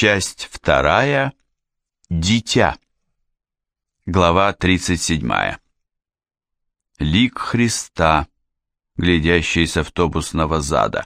Часть 2. Дитя. Глава 37. Лик Христа, глядящий с автобусного зада.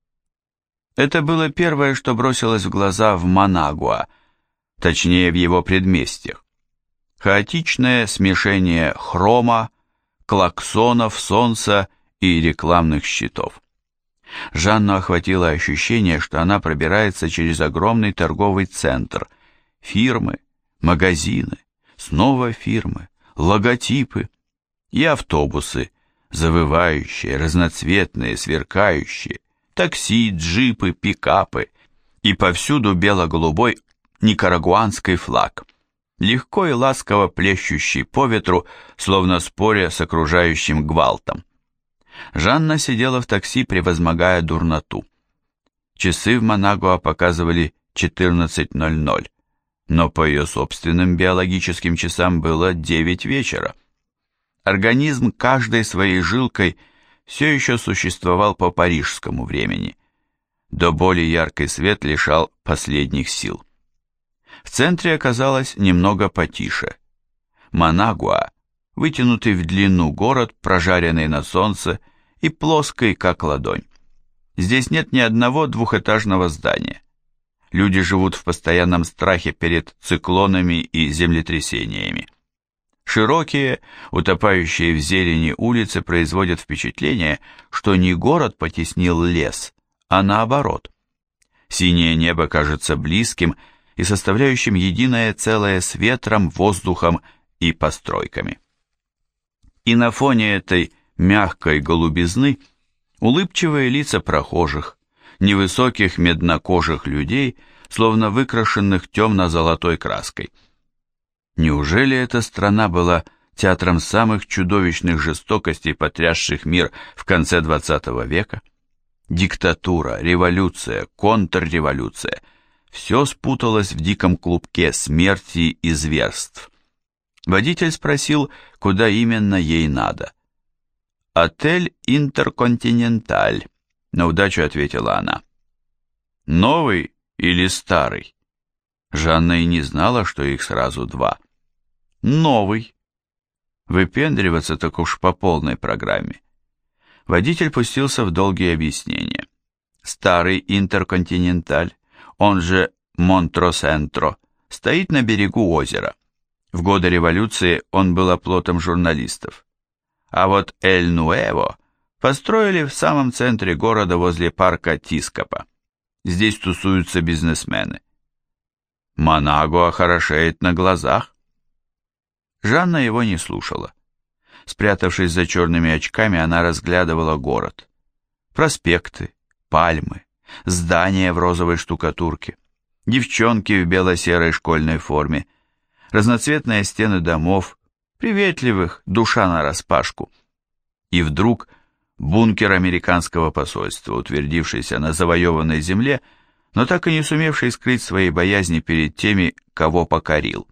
Это было первое, что бросилось в глаза в Манагуа, точнее в его предместьях. Хаотичное смешение хрома, клаксонов, солнца и рекламных щитов. Жанну охватило ощущение, что она пробирается через огромный торговый центр. Фирмы, магазины, снова фирмы, логотипы и автобусы, завывающие, разноцветные, сверкающие, такси, джипы, пикапы и повсюду бело-голубой никарагуанский флаг, легко и ласково плещущий по ветру, словно споря с окружающим гвалтом. Жанна сидела в такси, превозмогая дурноту. Часы в Манагуа показывали 14:00, но по ее собственным биологическим часам было 9 вечера. Организм каждой своей жилкой все еще существовал по парижскому времени. До боли яркий свет лишал последних сил. В центре оказалось немного потише. Манагуа, вытянутый в длину город, прожаренный на солнце и плоский, как ладонь. Здесь нет ни одного двухэтажного здания. Люди живут в постоянном страхе перед циклонами и землетрясениями. Широкие, утопающие в зелени улицы производят впечатление, что не город потеснил лес, а наоборот. Синее небо кажется близким и составляющим единое целое с ветром, воздухом и постройками. И на фоне этой мягкой голубизны улыбчивые лица прохожих, невысоких меднокожих людей, словно выкрашенных темно-золотой краской. Неужели эта страна была театром самых чудовищных жестокостей, потрясших мир в конце XX века? Диктатура, революция, контрреволюция – все спуталось в диком клубке смерти и зверств. Водитель спросил, куда именно ей надо. «Отель Интерконтиненталь», — на удачу ответила она. «Новый или старый?» Жанна и не знала, что их сразу два. «Новый». Выпендриваться так уж по полной программе. Водитель пустился в долгие объяснения. Старый Интерконтиненталь, он же Монтросентро, стоит на берегу озера. В годы революции он был оплотом журналистов. А вот Эль-Нуэво построили в самом центре города возле парка Тискапа. Здесь тусуются бизнесмены. Манагуа хорошеет на глазах. Жанна его не слушала. Спрятавшись за черными очками, она разглядывала город. Проспекты, пальмы, здания в розовой штукатурке, девчонки в бело-серой школьной форме, разноцветные стены домов, приветливых, душа нараспашку. И вдруг бункер американского посольства, утвердившийся на завоеванной земле, но так и не сумевший скрыть своей боязни перед теми, кого покорил.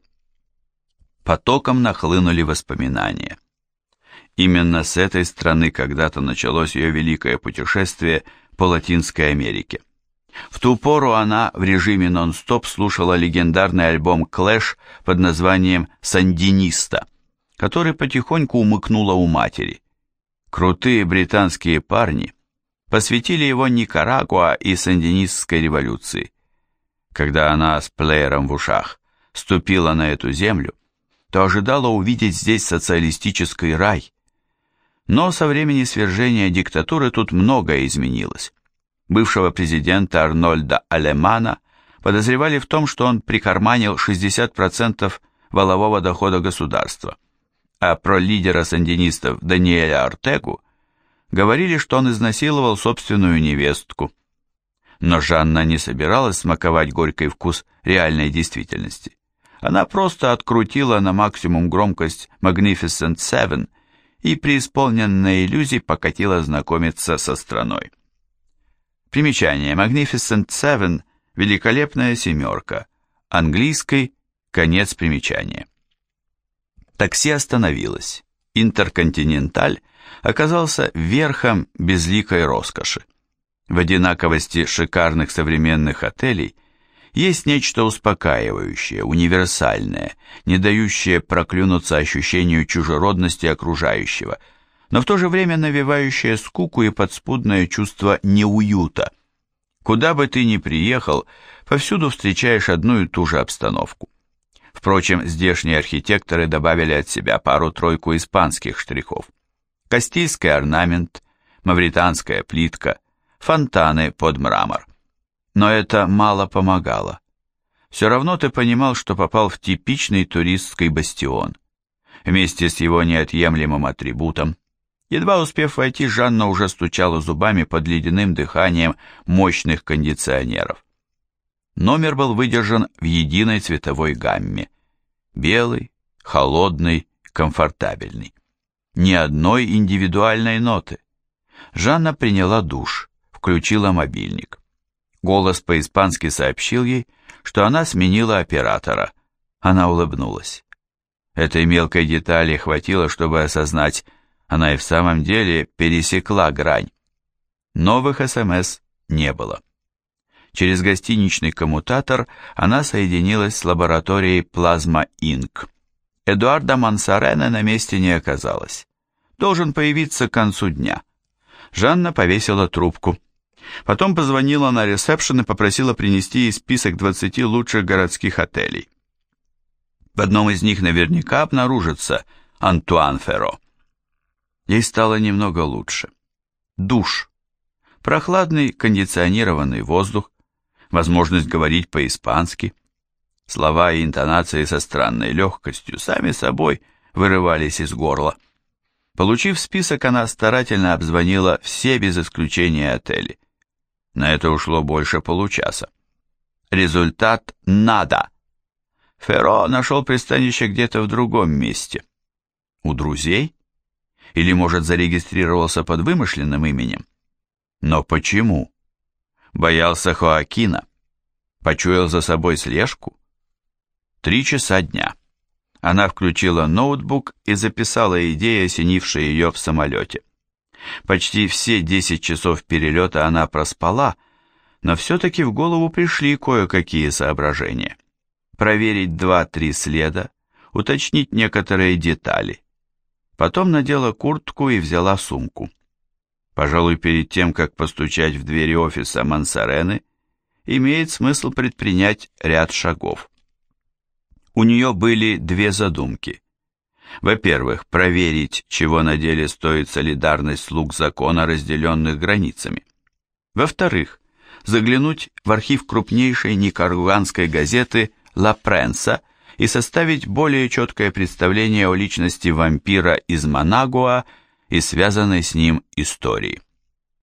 Потоком нахлынули воспоминания. Именно с этой страны когда-то началось ее великое путешествие по Латинской Америке. В ту пору она в режиме нон-стоп слушала легендарный альбом Clash под названием «Сандиниста», который потихоньку умыкнула у матери. Крутые британские парни посвятили его Никарагуа и сандинистской революции. Когда она с плеером в ушах ступила на эту землю, то ожидала увидеть здесь социалистический рай. Но со времени свержения диктатуры тут многое изменилось. Бывшего президента Арнольда Алемана подозревали в том, что он прикарманил 60% валового дохода государства, а про лидера сандинистов Даниэля Ортегу говорили, что он изнасиловал собственную невестку. Но Жанна не собиралась смаковать горький вкус реальной действительности. Она просто открутила на максимум громкость Magnificent Seven и, преисполненная иллюзий, покатила знакомиться со страной. Примечание. Magnificent Seven – великолепная семерка. Английский – конец примечания. Такси остановилось. Интерконтиненталь оказался верхом безликой роскоши. В одинаковости шикарных современных отелей Есть нечто успокаивающее, универсальное, не дающее проклюнуться ощущению чужеродности окружающего, но в то же время навевающее скуку и подспудное чувство неуюта. Куда бы ты ни приехал, повсюду встречаешь одну и ту же обстановку. Впрочем, здешние архитекторы добавили от себя пару-тройку испанских штрихов. Кастильский орнамент, мавританская плитка, фонтаны под мрамор. Но это мало помогало. Все равно ты понимал, что попал в типичный туристский бастион. Вместе с его неотъемлемым атрибутом, едва успев войти, Жанна уже стучала зубами под ледяным дыханием мощных кондиционеров. Номер был выдержан в единой цветовой гамме. Белый, холодный, комфортабельный. Ни одной индивидуальной ноты. Жанна приняла душ, включила мобильник. Голос по-испански сообщил ей, что она сменила оператора. Она улыбнулась. Этой мелкой детали хватило, чтобы осознать, она и в самом деле пересекла грань. Новых СМС не было. Через гостиничный коммутатор она соединилась с лабораторией Plasma Inc. Эдуарда Мансарена на месте не оказалось. Должен появиться к концу дня. Жанна повесила трубку. Потом позвонила на ресепшн и попросила принести ей список 20 лучших городских отелей. В одном из них наверняка обнаружится Антуан Ферро. Ей стало немного лучше. Душ. Прохладный кондиционированный воздух, возможность говорить по-испански. Слова и интонации со странной легкостью сами собой вырывались из горла. Получив список, она старательно обзвонила все без исключения отели. На это ушло больше получаса. Результат – нада. Ферро нашел пристанище где-то в другом месте. У друзей? Или, может, зарегистрировался под вымышленным именем? Но почему? Боялся Хоакина? Почуял за собой слежку? 3 часа дня. Она включила ноутбук и записала идеи, осенившие ее в самолете. Почти все 10 часов перелета она проспала, но все-таки в голову пришли кое-какие соображения. Проверить 2-3 следа, уточнить некоторые детали. Потом надела куртку и взяла сумку. Пожалуй, перед тем, как постучать в двери офиса Мансарены, имеет смысл предпринять ряд шагов. У нее были 2 задумки. Во-первых, проверить, чего на деле стоит солидарность слуг закона, разделенных границами. Во-вторых, заглянуть в архив крупнейшей никарагуанской газеты «Ла Пренса» и составить более четкое представление о личности вампира из Манагуа и связанной с ним истории.